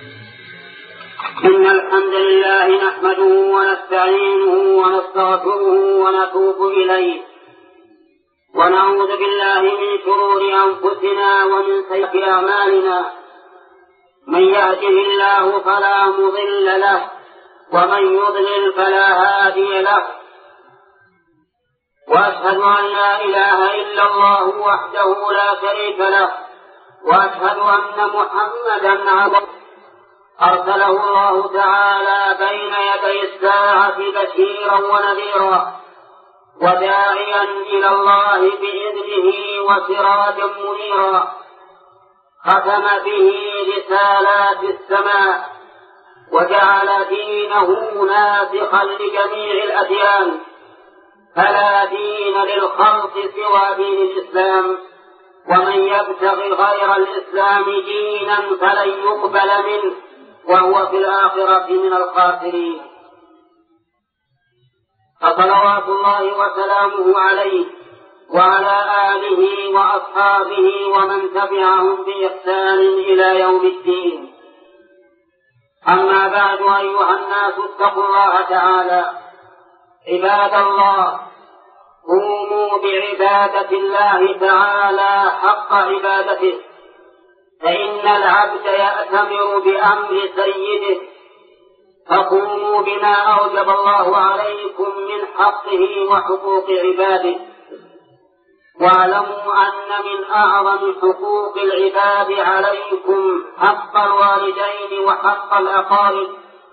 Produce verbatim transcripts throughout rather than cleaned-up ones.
إن الحمد لله نحمده ونستعينه ونستغفره ونتوب إليه ونعوذ بالله من شرور أنفسنا ومن سيئات أعمالنا. من يهده الله فلا مضل له ومن يضلل فلا هادي له، وأشهد أن لا إله إلا الله وحده لا شريك له، وأشهد أن محمدا عبده أرسله الله تعالى بين يدي الساعة بشيرا ونذيرا وداعيا إلى الله بإذنه وسراجا منيرا، ختم به رسالات السماء وجعل دينه ناسخا لجميع الأديان، فلا دين للخلق سوى دين الإسلام، ومن يبتغي غير الإسلام دينا فلن يقبل منه وهو في الآخرة من الخاسرين. فصلوات الله وسلامه عليه وعلى آله وأصحابه ومن تبعهم بإحسان إلى يوم الدين. أما بعد، أيها الناس اتقوا الله تعالى عباد الله، قوموا بعبادة الله تعالى حق عبادته، فإن العبد يأتمر بأمر سيده، فقوموا بما أوجب الله عليكم من حقه وحقوق عباده. واعلموا أن من أعظم حقوق العباد عليكم حق الوالدين وحق الأقارب،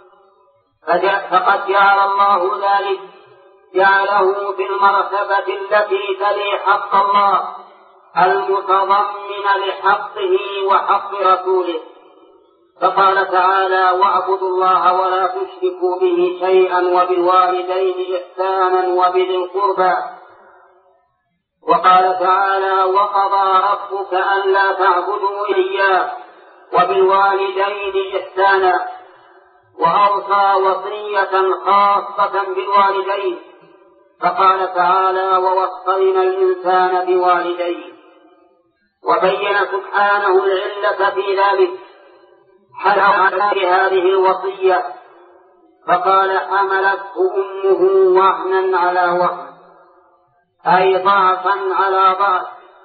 فقد جعل الله ذلك جعله في المرتبة التي تلي حق الله المتضمن لحقه وحق رسوله، فقال تعالى: واعبدوا الله ولا تشركوا به شيئا وبالوالدين إحسانا وبذي القربى. وقال تعالى: وقضى ربك ألا تعبدوا إياه وبالوالدين إحسانا، وأوصى وصية خاصة بالوالدين، فقال تعالى: ووصينا الإنسان بوالديه. وبين سبحانه العلة في ذلك حل على هذه الوصية، فقال: حملته أمه وهنا على وهن، أي ضعفا على ضعف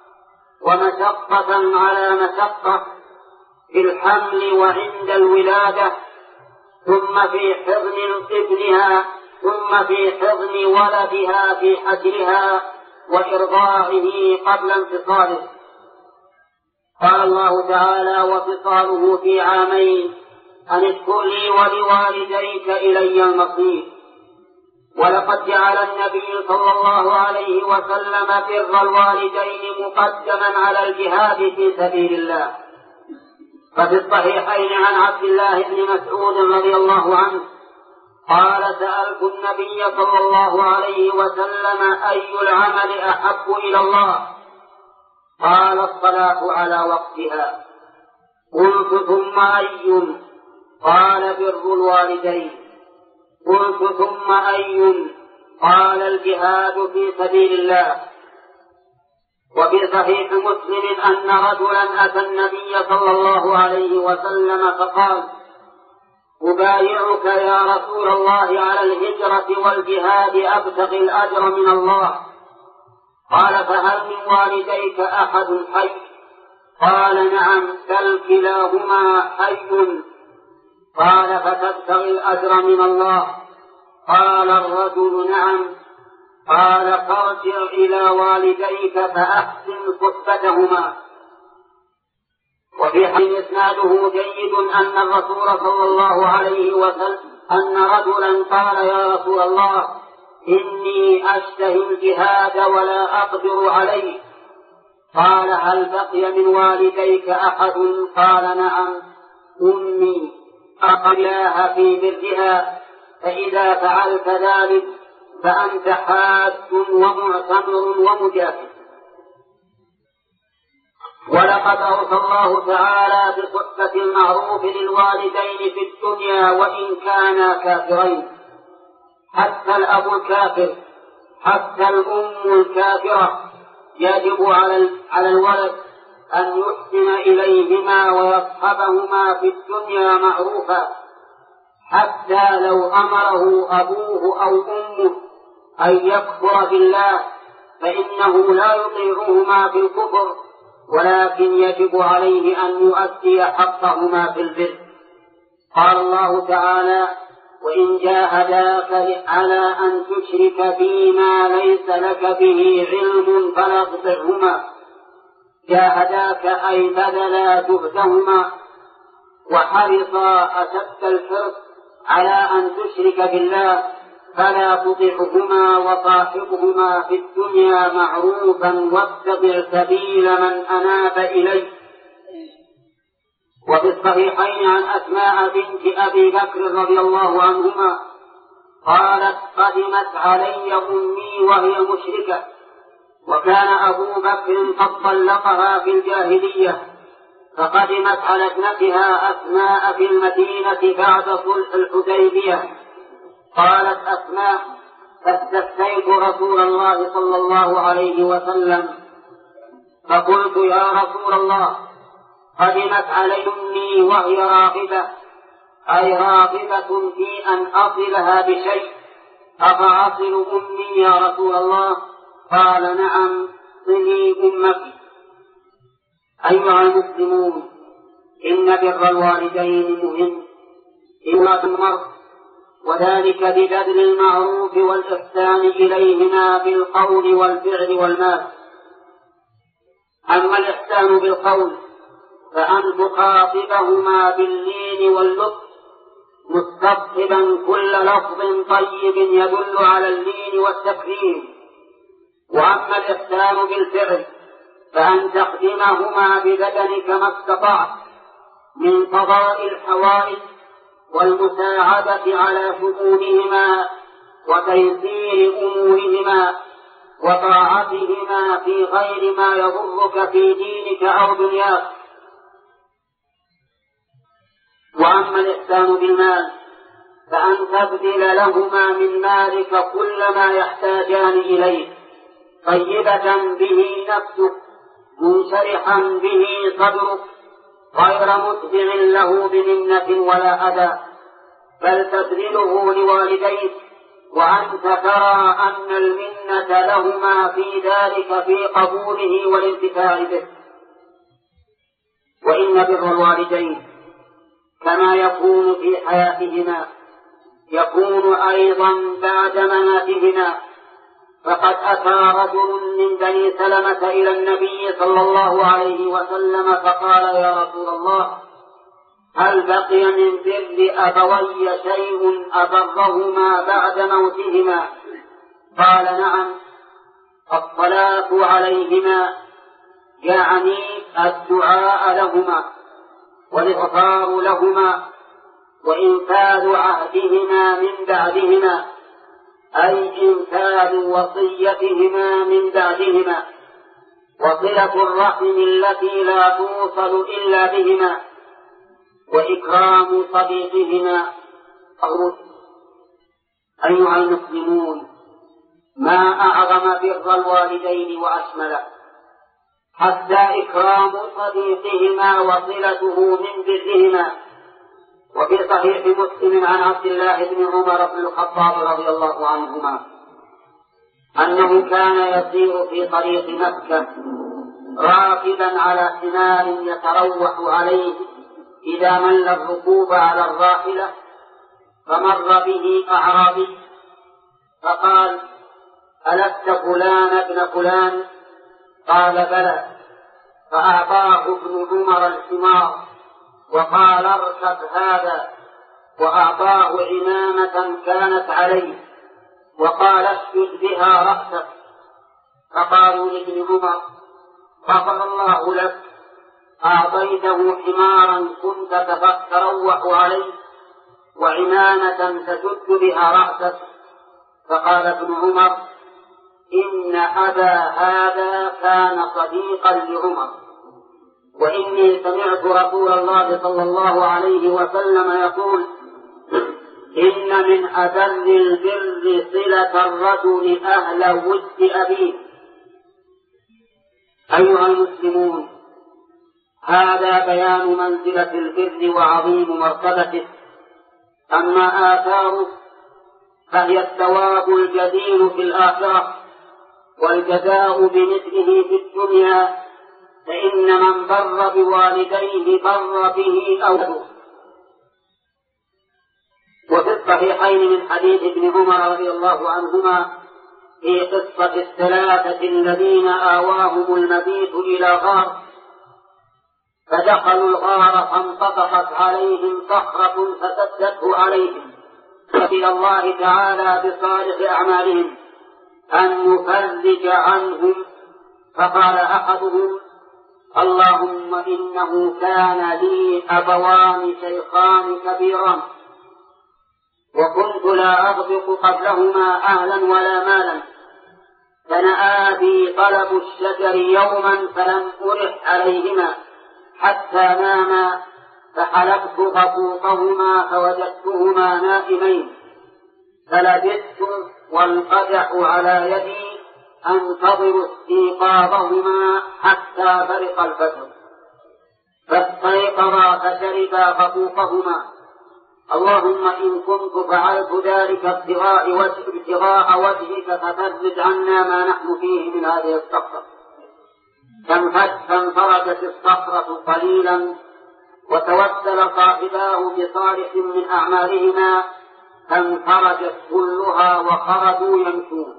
ومشقة على مشقة في الحمل وعند الولادة، ثم في حضن ابنها، ثم في حضن ولدها في حجرها وإرضاعه قبل انفصاله. قال الله تعالى: وفصاله في عامين أن اشكر لي ولوالديك إلي المصير. ولقد جعل النبي صلى الله عليه وسلم بر الوالدين مقدما على الجهاد في سبيل الله. ففي الصحيحين عن عبد الله بن مسعود رضي الله عنه قال: سألت النبي صلى الله عليه وسلم: أي العمل أحب إلى الله؟ قال: الصلاة على وقتها. قلت: ثم أي؟ قال: بر الوالدين. قلت: ثم أي؟ قال: الجهاد في سبيل الله. وفي صحيح مسلم أن رجلا أتى النبي صلى الله عليه وسلم فقال: أبايعك يا رسول الله على الهجرة والجهاد أبتغي الأجر من الله. قال: فهل من والديك أحد حي؟ قال: نعم، بل كلاهما حي. قال: فتبتغي الأجر من الله؟ قال الرجل: نعم. قال: فارجع إلى والديك فأحسن صحبتهما. وفي حديث إسناده جيد أن الرسول صلى الله عليه وسلم أن رجلا قال: يا رسول الله، إني أشتهي الجهاد ولا أقدر عليه. قال: هل بقي من والديك أحد؟ قال: نعم، أمي، أقلاها في برها، فإذا فعلت ذلك فأنت حاج ومعتمر ومجاهد. ولقد أوصى الله تعالى بصحبة المعروف للوالدين في الدنيا وإن كانا كافرين، حتى الأب الكافر، حتى الأم الكافرة، يجب على على الولد أن يحسن إليهما ويصحبهما في الدنيا معروفا، حتى لو أمره أبوه أو أمه أن يكفر بالله فإنه لا يطيعهما في الكفر، ولكن يجب عليه أن يؤدي حقهما في البر. قال الله تعالى: وإن جاهداك على أن تشرك بي ما ليس لك به علم فلا تطعهما. جاهداك أي بذلا جهدهما وحرصا أشد الحرص على أن تشرك بالله فلا تطعهما وصاحبهما في الدنيا معروفا واتبع سبيل من أناب إليه. وفي الصحيحين عن أسماء بنت أبي بكر رضي الله عنهما قالت: قدمت علي أمي وهي مشركة، وكان أبو بكر قد طلقها في الجاهلية، فقدمت على ابنتها أسماء في المدينة بعد صلح الحديبية. قالت أسماء: فاستفتيت رسول الله صلى الله عليه وسلم فقلت: يا رسول الله، قدمت علي أمي وهي راغبة، أي راغبة في أن أصلها بشيء، أفأصل أمي يا رسول الله؟ قال: نعم، صلي أمك. أيها المسلمون، إن بر الوالدين مهم إمرأة المرء، وذلك ببذل المعروف والإحسان إليهما بالقول والفعل والمال. أما الإحسان بالقول فأن تخاطبهما باللين واللطف، مستصحبا كل لفظ طيب يدل على اللين والتكريم. وأما الإحسان بالفعل فأن تخدمهما ببدنك ما استطعت من قضاء الحوائج والمساعدة على شؤونهما وتيسير أمورهما وطاعتهما في غير ما يضرك في دينك أو دنياك. وأما الإحسان بالمال فأن تبذل لهما من مالك كل ما يحتاجان إليه، طيبة به نفسك، منشرحا به صدرك، غير متبع له بمنة ولا أذى، بل تبذله لوالديك وأنت ترى أن المنة لهما في ذلك في قبوله والانتفاع به. وإن بر الوالدين كما يكون في حياتهما يكون أيضا بعد مماتهما. فقد أتى رجل من بني سلمة إلى النبي صلى الله عليه وسلم فقال: يا رسول الله، هل بقي من بر أبوي شيء أبرهما بعد موتهما؟ قال: نعم، الصلاة عليهما، يعني الدعاء لهما والإغفار لهما وإنفاذ عهدهما من بعدهما، أي إنفاذ وصيتهما من بعدهما، وصلة الرحم التي لا توصل إلا بهما، وإكرام صديقهما. أيها المسلمون، ما أعظم بر الوالدين وأشمله، حتى إكرام صديقهما وصلته من برهما. وفي صحيح مسلم عن عبد الله بن عمر بن الخطاب رضي الله عنهما أنه كان يسير في طريق مكة راكبا على حمار يتروح عليه إذا مل الركوب على الراحلة، فمر به أعرابي فقال: ألست فلان ابن فلان؟ قال: بلى. فأعطاه ابن عمر الحمار وقال: اركب هذا، وأعطاه عمامة كانت عليه وقال: اسجد بها رأسك. فقالوا لابن عمر: غفر الله لك، أعطيته حمارا كنت تروح عليه وعمامة تشد بها رأسك. فقال ابن عمر: إن أبا هذا كان صديقا لعمر، وإني سمعت رسول الله صلى الله عليه وسلم يقول: إن من أذل البر صلة الرجل أهل ود أبيه. أيها المسلمون، هذا بيان منزلة البر وعظيم مرتبته. أما آثاره فهي الثواب الجزيل في الآخرة والجزاء بمثله في الدنيا، فإن من بر بوالديه بر به أولاده. وفي الصحيحين من حديث ابن عمر رضي الله عنهما في قصة الثلاثة الذين آواهم المبيت إلى غار، فدخلوا الغار فانطبقت عليهم صخرة فسدته عليهم، فإلى الله تعالى بصالح أعمالهم أن يفرج عنهم، فقال أحدهم: اللهم إنه كان لي أبوان شيخان كبيران وكنت لا أغبق قبلهما أهلا ولا مالا، فنأى بي طلب الشجر يوما فلم أرح عليهما حتى ناما، فحلبت غبوطهما فوجدتهما نائمين، فلبثت والقدح على يدي أنتظر استيقاظهما حتى برق الفجر، فاستيقظا فشربا غبوطهما. اللهم إن كنت فعلت ذلك ابتغاء وجه ابتغاء وجهك ففرج عنا ما نحن فيه من هذه الصخرة. فانفرجت الصخرة قليلا وتوسل صاحباه بصالح من أعمالهما فانفرجت كلها وخرجوا يمشون.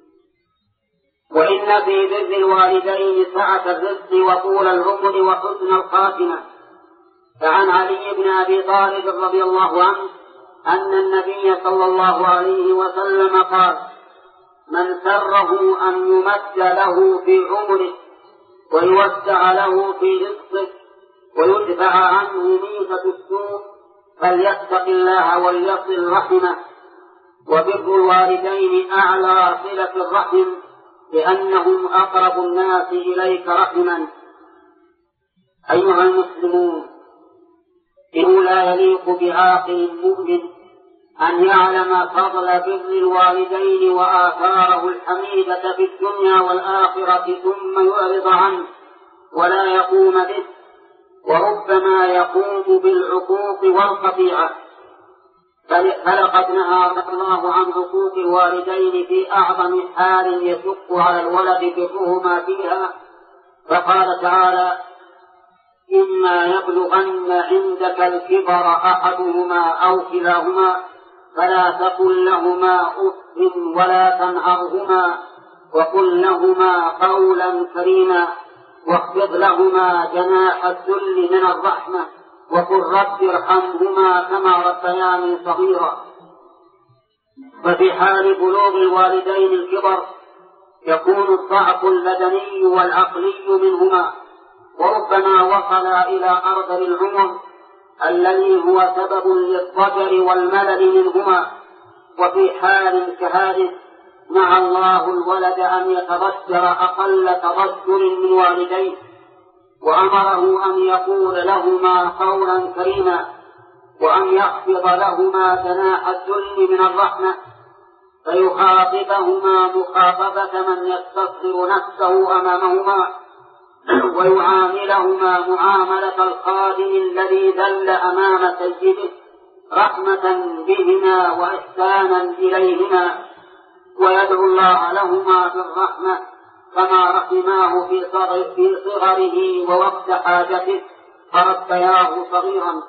وإن في بر الوالدين سعة الرزق وطول العمر وحسن الخاتمة. فعن علي بن أبي طالب رضي الله عنه أن النبي صلى الله عليه وسلم قال: من سره أن يمد له في عمره ويوسع له في رزقه ويدفع عنه ميتة السوء فليتق الله وليصل رحمه. وبر الوالدين أعلى صلة الرحم لأنهم أقرب الناس إليك رحما. أيها المسلمون، إنه لا يليق بعاقل مؤمن أن يعلم فضل بر الوالدين وآثاره الحميدة في الدنيا والآخرة ثم يعرض عنه ولا يقوم به، وربما يقوم بالعقوق والقطيعة. فلقد نهى الله عن عقوق الوالدين في أعظم حال يشق على الولد برهما فيها، فقال تعالى: إما يبلغن عندك الكبر أحدهما أو كلاهما فلا تقل لهما أف ولا تنهرهما وقل لهما قولا كريما واخفض لهما جناح الذل من الرحمة وقل رب ارحمهما كما ربياني صغيرا. وفي حال بلوغ الوالدين الكبر يكون الضعف البدني والعقلي منهما، وربما وصل إلى أرذل العمر الذي هو سبب للضجر والملل منهما. وفي حال كهذه نهى الله الولد أن يتضجر أقل تضجر من والديه، وأمره أن يقول لهما قولا كريما وأن يخفض لهما جناح الذل من الرحمة، فيخاطبهما مخاطبة من يستصغر نفسه أمامهما ويعاملهما معاملة الخادم الذي ذل أمام سيده رحمة بهما وإحسانا إليهما، ويدعو الله لهما بالرحمة كما رحماه في صغره ووقت حاجته فربياه صغيرا.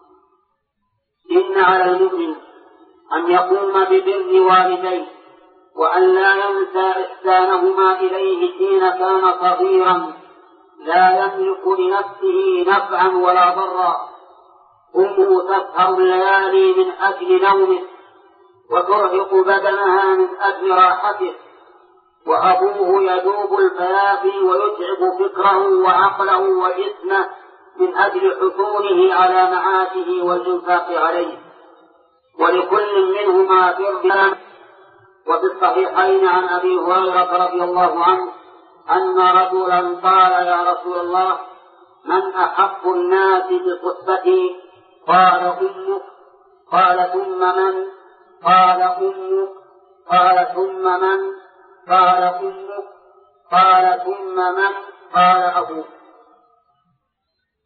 إن على المؤمن أن يقوم ببر والديه وأن لا ينسى إحسانهما إليه حين كان صغيرا لا يملك لنفسه نفعا ولا ضرا. أمه تسهر الليالي من أجل نومه وترهق بدنها من أجل راحته، وأبوه يذوب الفيافي ويتعب فكره وعقله وجسمه من أجل حصوله على معاشه والإنفاق عليه، ولكل منهما بر. وفي الصحيحين عن أبي هريرة رضي الله عنه أن رجلا قال: يا رسول الله، من أحق الناس بصحبتي؟ قال: أمك. قال: ثم من؟ قال: أمك. قال: ثم من؟ قال: أمك. قال: ثم من؟ قال: أبوك.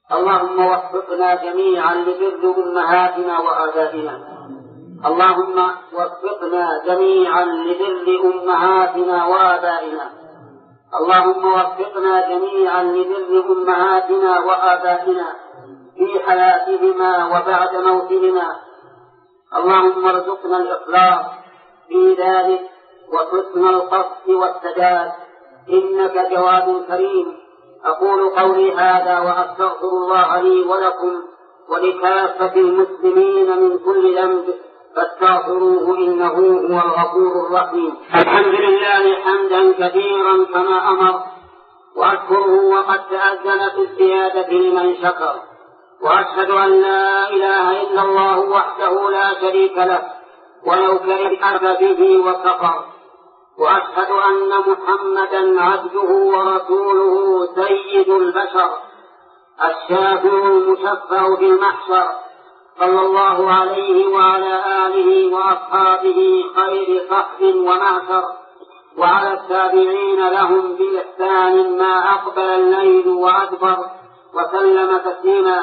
اللهم وفقنا جميعا لبر أمهاتنا وآبائنا. اللهم وفقنا جميعا لبر أمهاتنا وآبائنا. اللهم وفقنا جميعا لبر أمهاتنا وآبائنا في حياتهما وبعد موتهما. اللهم ارزقنا الإخلاص في ذلك وحسن القصد والسداد، إنك جواد كريم. أقول قولي هذا وأستغفر الله لي ولكم ولكافة المسلمين من كل ذنب فاستغفروه إنه هو الغفور الرحيم. الحمد لله حمدا كثيرا كما أمر، وأشكره وقد تأذن في الزيادة لمن شكر، وأشهد أن لا إله إلا الله وحده لا شريك له ولو كره به وكفر، وأشهد أن محمدا عبده ورسوله سيد البشر الشافع المشفع في المحشر، صلى الله عليه وعلى آله وأصحابه خير صحب ومعشر، وعلى التابعين لهم بإحسان ما أقبل الليل وأدبر، وسلم تسليما.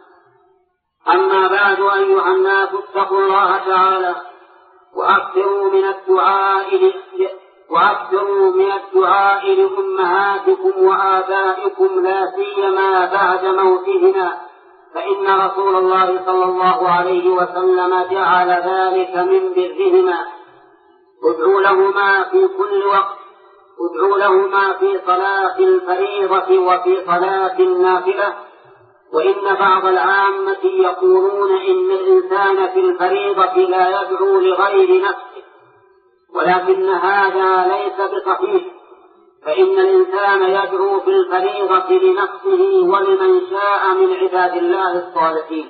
أما بعد، أيها الناس اتقوا الله تعالى وأكثروا من الدعاء وأكثروا من الدعاء لأمهاتكم وآبائكم لا سيما بعد موتهما، فإن رسول الله صلى الله عليه وسلم جعل ذلك من برهما. ادعوا لهما في كل وقت، ادعوا لهما في صلاة الفريضة وفي صلاة النافلة. وإن بعض العامة يقولون إن الإنسان في الفريضة لا يدعو لغير نفسه، ولكن هذا ليس بصحيح، فإن الإنسان يدعو في الفريضة لنفسه ولمن شاء من عباد الله الصالحين.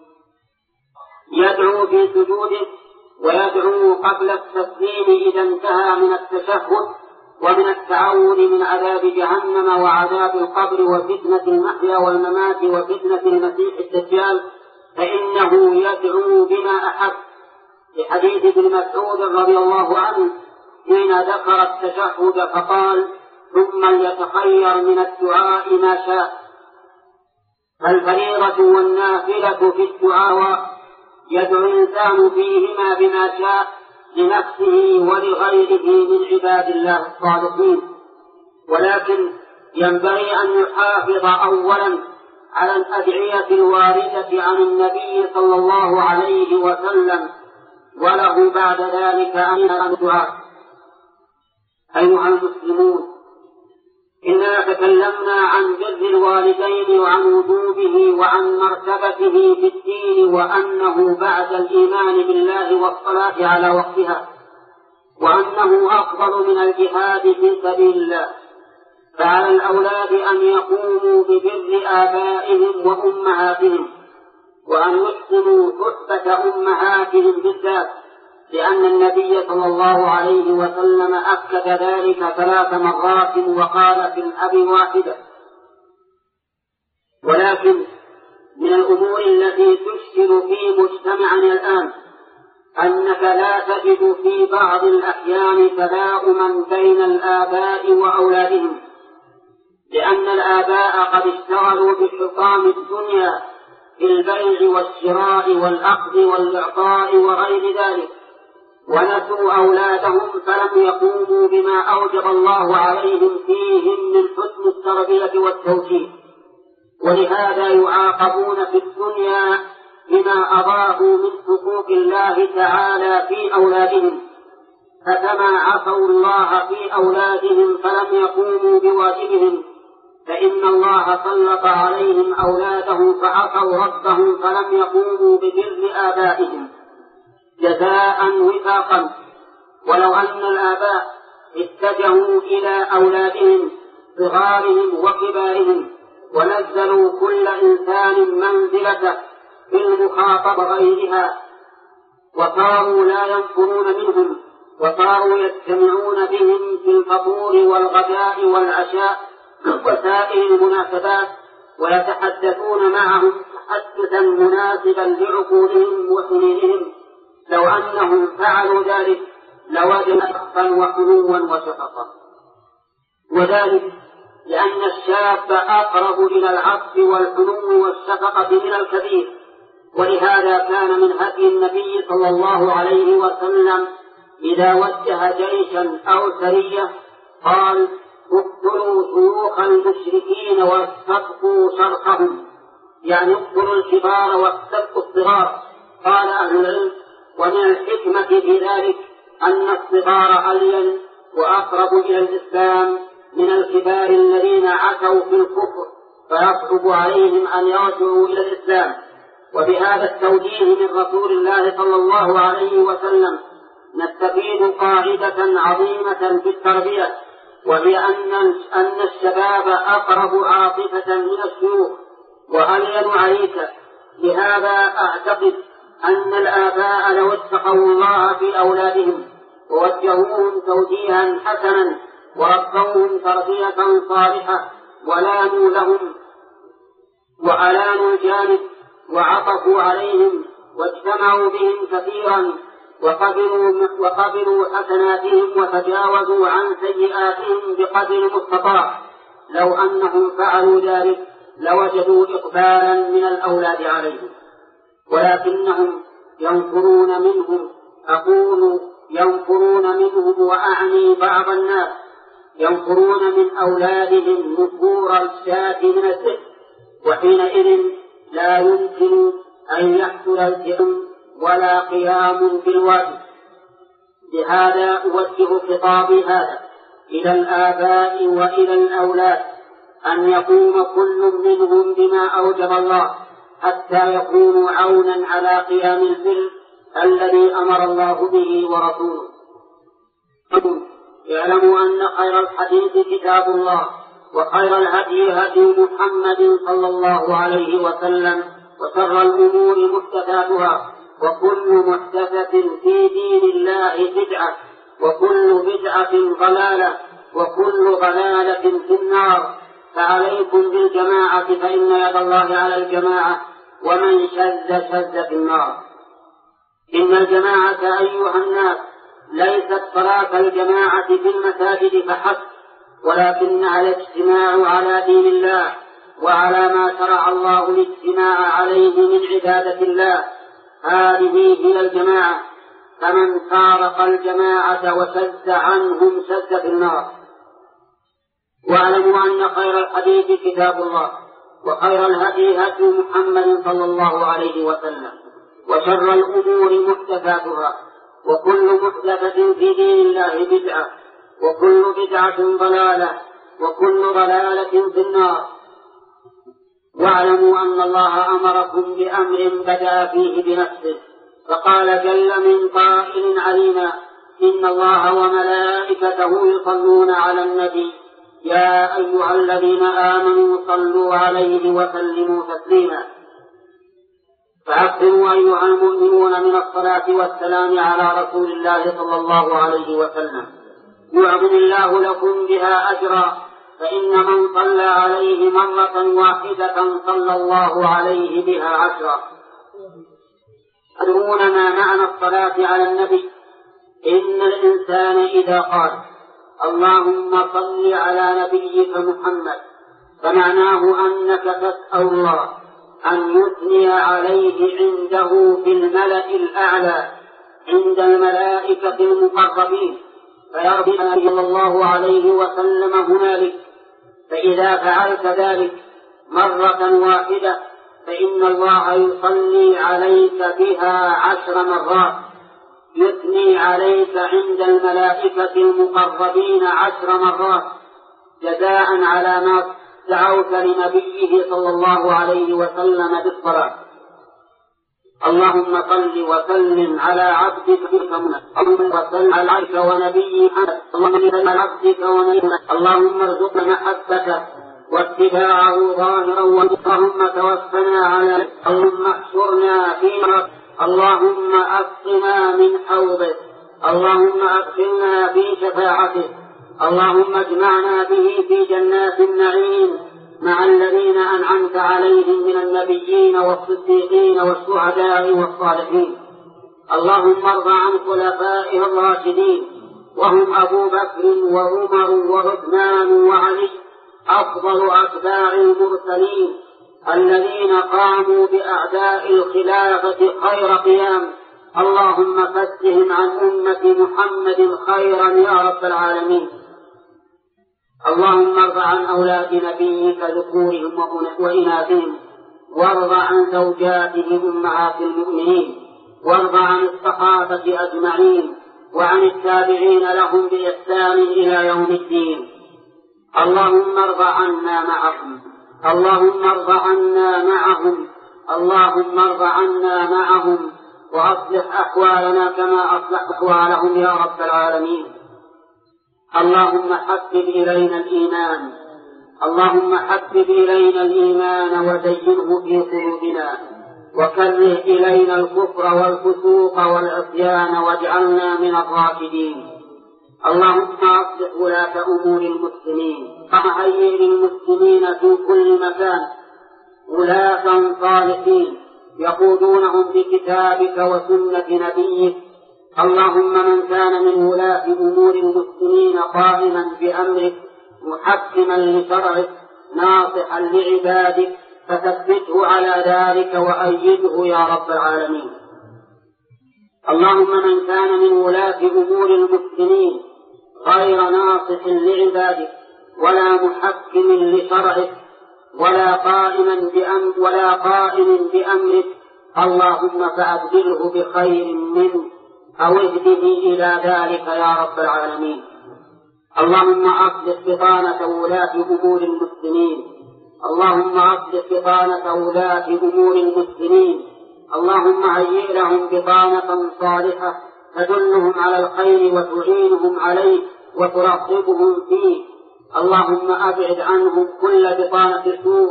يدعو في سجوده، ويدعو قبل التسليم إذا انتهى من التشهد، ومن التعوذ من عذاب جهنم وعذاب القبر وفتنة المحيا والممات وفتنة المسيح الدجال، فإنه يدعو بما أحب، لحديث ابن مسعود رضي الله عنه حين ذكر التشهد فقال: ثم ليتخير من الدعاء ما شاء. فالفريضة والنافلة في الدعاء يدعو الإنسان فيهما بما شاء لنفسه ولغيره من عباد الله الصالحين، ولكن ينبغي أن يحافظ أولا على الأدعية الواردة عن النبي صلى الله عليه وسلم، وله بعد ذلك أن الدعاء. أيها المسلمون، إننا تكلمنا عن بر الوالدين وعن وجوبه وعن مرتبته في الدين، وأنه بعد الإيمان بالله والصلاة على وقتها، وأنه أفضل من الجهاد في سبيل الله. فعلى الأولاد أن يقوموا ببر آبائهم وأمهاتهم، وأن يحسنوا صحبة أمهاتهم بالذات، لأن النبي صلى الله عليه وسلم أكد ذلك ثلاث مرات وقال في الأب واحدة. ولكن من الأمور التي تشكل في مجتمعنا الآن أنك لا تجد في بعض الأحيان تلاؤما بين الآباء وأولادهم، لأن الآباء قد اشتغلوا بحطام الدنيا في البيع والشراء والأخذ والإعطاء وغير ذلك، ونسوا أولادهم فلم يقوموا بما أوجب الله عليهم فيهم من حسن التربية والتوجيه، ولهذا يعاقبون في الدنيا بما أضاعوا من حقوق الله تعالى في أولادهم. فكما عصوا الله في أولادهم فلم يقوموا بواجبهم، فإن الله سلط عليهم أولادهم فعصوا ربهم فلم يقوموا ببر آبائهم جزاء وفاقا. ولو أن الآباء اتجهوا إلى أولادهم صغارهم وكبارهم ونزلوا كل إنسان منزلته في المخاطب غيرها، وصاروا لا ينفرون منهم، وصاروا يجتمعون بهم في الفطور والغداء والعشاء وسائر المناسبات، ويتحدثون معهم تحدثا مناسبا لعقولهم وسنينهم، لو أنهم فعلوا ذلك لوجدوا أخفا وحنوا وشفقا. وذلك لأن الشاب أقرب إلى العطف والحنو والشفقة من الكبير، ولهذا كان من هدي النبي صلى الله عليه وسلم إذا وجه جيشا أو سرية قال: اقتلوا شيوخ المشركين واستبقوا شرحهم، يعني اقتلوا الكبار واستبقوا الصغار. قال أهل العلم: ومن الحكمة في ذلك أن الصغار ألين وأقرب إلى الإسلام من الكبار الذين عتوا في الكفر فيصعب عليهم أن يرجعوا إلى الإسلام. وبهذا التوجيه من رسول الله صلى الله عليه وسلم نستفيد قاعدة عظيمة في التربية، وهي أن أن الشباب أقرب عاطفة من الشيوخ وألين عليك. لهذا أعتقد أن الآباء لو اتقوا الله في أولادهم ووجهوهم توجيها حسنا وربوهم تربية صالحة ولانوا لهم وألانوا الجانب وعطفوا عليهم واجتمعوا بهم كثيرا وقبلوا, وقبلوا حسناتهم وتجاوزوا عن سيئاتهم بقدر المستطاع، لو أنهم فعلوا ذلك لوجدوا إقبالا من الأولاد عليهم، ولكنهم ينفرون منهم. أقول ينفرون منهم وأعني بعض الناس ينفرون من أولادهم نفور الشاة من الذئب، وحينئذ لا يمكن أن يحصل الجرم ولا قيام بالواجب. لهذا أوجه خطابي هذا إلى الآباء وإلى الأولاد أن يقوم كل منهم بما أوجب الله حتى يكونوا عونا على قيام البر الذي أمر الله به ورسوله. اعلموا أن خير الحديث كتاب الله، وخير الهدي هدي محمد صلى الله عليه وسلم، وشر الأمور محدثاتها، وكل محدثة في دين الله بدعة، وكل بدعة ضلالة، وكل ضلالة في النار. فعليكم بالجماعة فإن يد الله على الجماعة، ومن شذ شذ في النار. إن الجماعة أيها الناس ليست صلاة الجماعة في المساجد فحسب، ولكنها الاجتماع على دين الله وعلى ما شرع الله الاجتماع عليه من عبادة الله. هذه هي الجماعة، فمن فارق الجماعة وشذ عنهم شذ في النار. واعلموا أن خير الحديث كتاب الله، وخير الهدي هدي محمد صلى الله عليه وسلم، وشر الأمور محدثاتها، وكل محدثة في دين الله بدعة، وكل بدعة ضلالة، وكل ضلالة في النار. واعلموا أن الله أمركم بأمر بدأ فيه بنفسه، فقال جل من قائل علينا: إن الله وملائكته يصلون على النبي يا أيها الذين آمنوا صلوا عليه وسلموا تسليما. فأكثروا أيها المؤمنون من الصلاة والسلام على رسول الله صلى الله عليه وسلم، يعظم الله لكم بها أجرا، فإن من صلى عليه مرة واحدة صلى الله عليه بها عشرا. تدرون ما معنى الصلاة على النبي؟ إن الإنسان إذا قال اللهم صل على نبيك محمد فمعناه أنك تسأل الله أن يثني عليه عنده في الملأ الأعلى عند الملائكة المقربين، فيرضي النبي صلى الله عليه وسلم هنالك. فإذا فعلت ذلك مرة واحدة فإن الله يصلي عليك بها عشر مرات، يثني عليك عند الملائكة المقربين عشر مرات، جزاء على ما دعوت لنبيه صلى الله عليه وسلم بالصلاة. اللهم صل وسلم على عبدك محمد، اللهم صل على عبدك ونبيك محمد، اللهم صل على عبدك ونبيك محمد، اللهم ارزقنا محبته واتباعه ظاهرا اللهم توفنا على، اللهم احشرنا في مرض، اللهم اسقنا من حوضه، اللهم ادخلنا في شفاعته، اللهم اجمعنا به في جنات النعيم مع الذين أنعمت عليهم من النبيين والصديقين والشهداء والصالحين. اللهم ارض عن خلفائه الراشدين وهم أبو بكر وعمر وعثمان وعلي أفضل أتباع المرسلين الذين قاموا بأعداء الخلافة خير قيام. اللهم فسهم عن أمة محمد خيرا يا رب العالمين. اللهم ارض عن أولاد نبيك ذكورهم وإناثهم، وارض عن زوجاتهم أمهات المؤمنين، وارض عن الصحابة أجمعين، وعن التابعين لهم بإحسان إلى يوم الدين. اللهم ارض عنا معهم، اللهم ارض عنا معهم، اللهم ارض عنا معهم، وأصلح أحوالنا كما أصلح أحوالهم يا رب العالمين. اللهم حبب إلينا الإيمان، اللهم حبب إلينا الإيمان وزينه في قلوبنا، وكره إلينا الكفر والفسوق والعصيان واجعلنا من الراشدين. اللهم أصلح ولاة أمور المسلمين، وهيئ للمسلمين في كل مكان ولاة صالحين يقودونهم بكتابك وسنة نبيك. اللهم من كان من ولاة أمور المسلمين قائما بأمرك محكما لشرعك ناصحا لعبادك فثبته على ذلك وأيده يا رب العالمين. اللهم من كان من ولاة أمور المسلمين غير ناصح لعبادك ولا محكم لشرعك ولا قائما بأمر ولا قائم بأمرك، اللهم فأبدله بخير منه أو اهده إلى ذلك يا رب العالمين. اللهم أصلح بطانة ولاة أمور المسلمين، اللهم أصلح بطانة ولاة أمور المسلمين، اللهم هيئ لهم بطانة صالحة تدلهم على الخير وتعينهم عليه وترغبهم فيه. اللهم أبعد عنهم كل بطانة سوء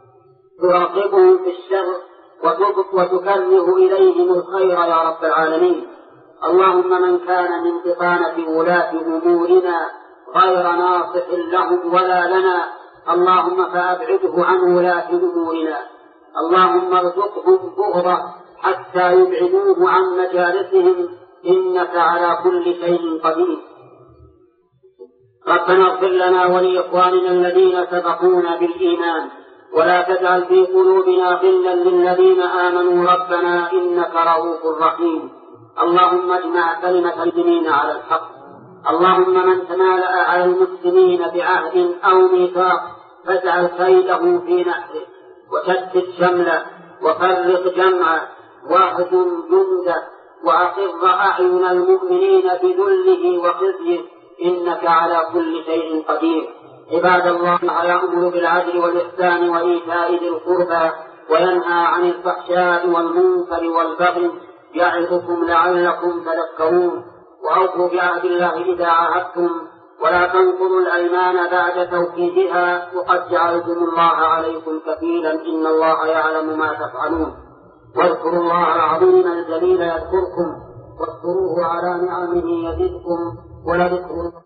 ترغبهم في الشر وتكره إليهم الخير يا رب العالمين. اللهم من كان من بطانة ولاة أمورنا غير ناصح لهم ولا لنا، اللهم فأبعده عن ولاة أمورنا. اللهم ارزقهم بغضة حتى يبعدوه عن مجالسهم، إنك على كل شيء قدير. ربنا اغفر لنا ولإخواننا الذين سبقونا بالإيمان، ولا تجعل في قلوبنا غلا للذين آمنوا ربنا إنك رؤوف رحيم. اللهم اجمع كلمة المسلمين على الحق. اللهم من تمالأ على المسلمين بعهد أو ميثاق فاجعل كيده في نحره وشتت شمله وفرق جمعه واهزم جنده وأقر أعين المؤمنين بذله وخزيه، إنك على كل شيء قدير. عباد الله، يأمر بالعدل والإحسان وإيتاء ذي القربى وينهى عن الفحشاء والمنكر والبغي، يعظكم لعلكم تذكرون. وأوفوا بعهد الله إذا عاهدتم، ولا تنقضوا الأيمان بعد توكيدها، وقد جعلتم الله عليكم كفيلا، إن الله يعلم ما تفعلون. واذكروا الله العظيم الجليل يذكركم، واذكروه على نعمه يزدكم، ولذكر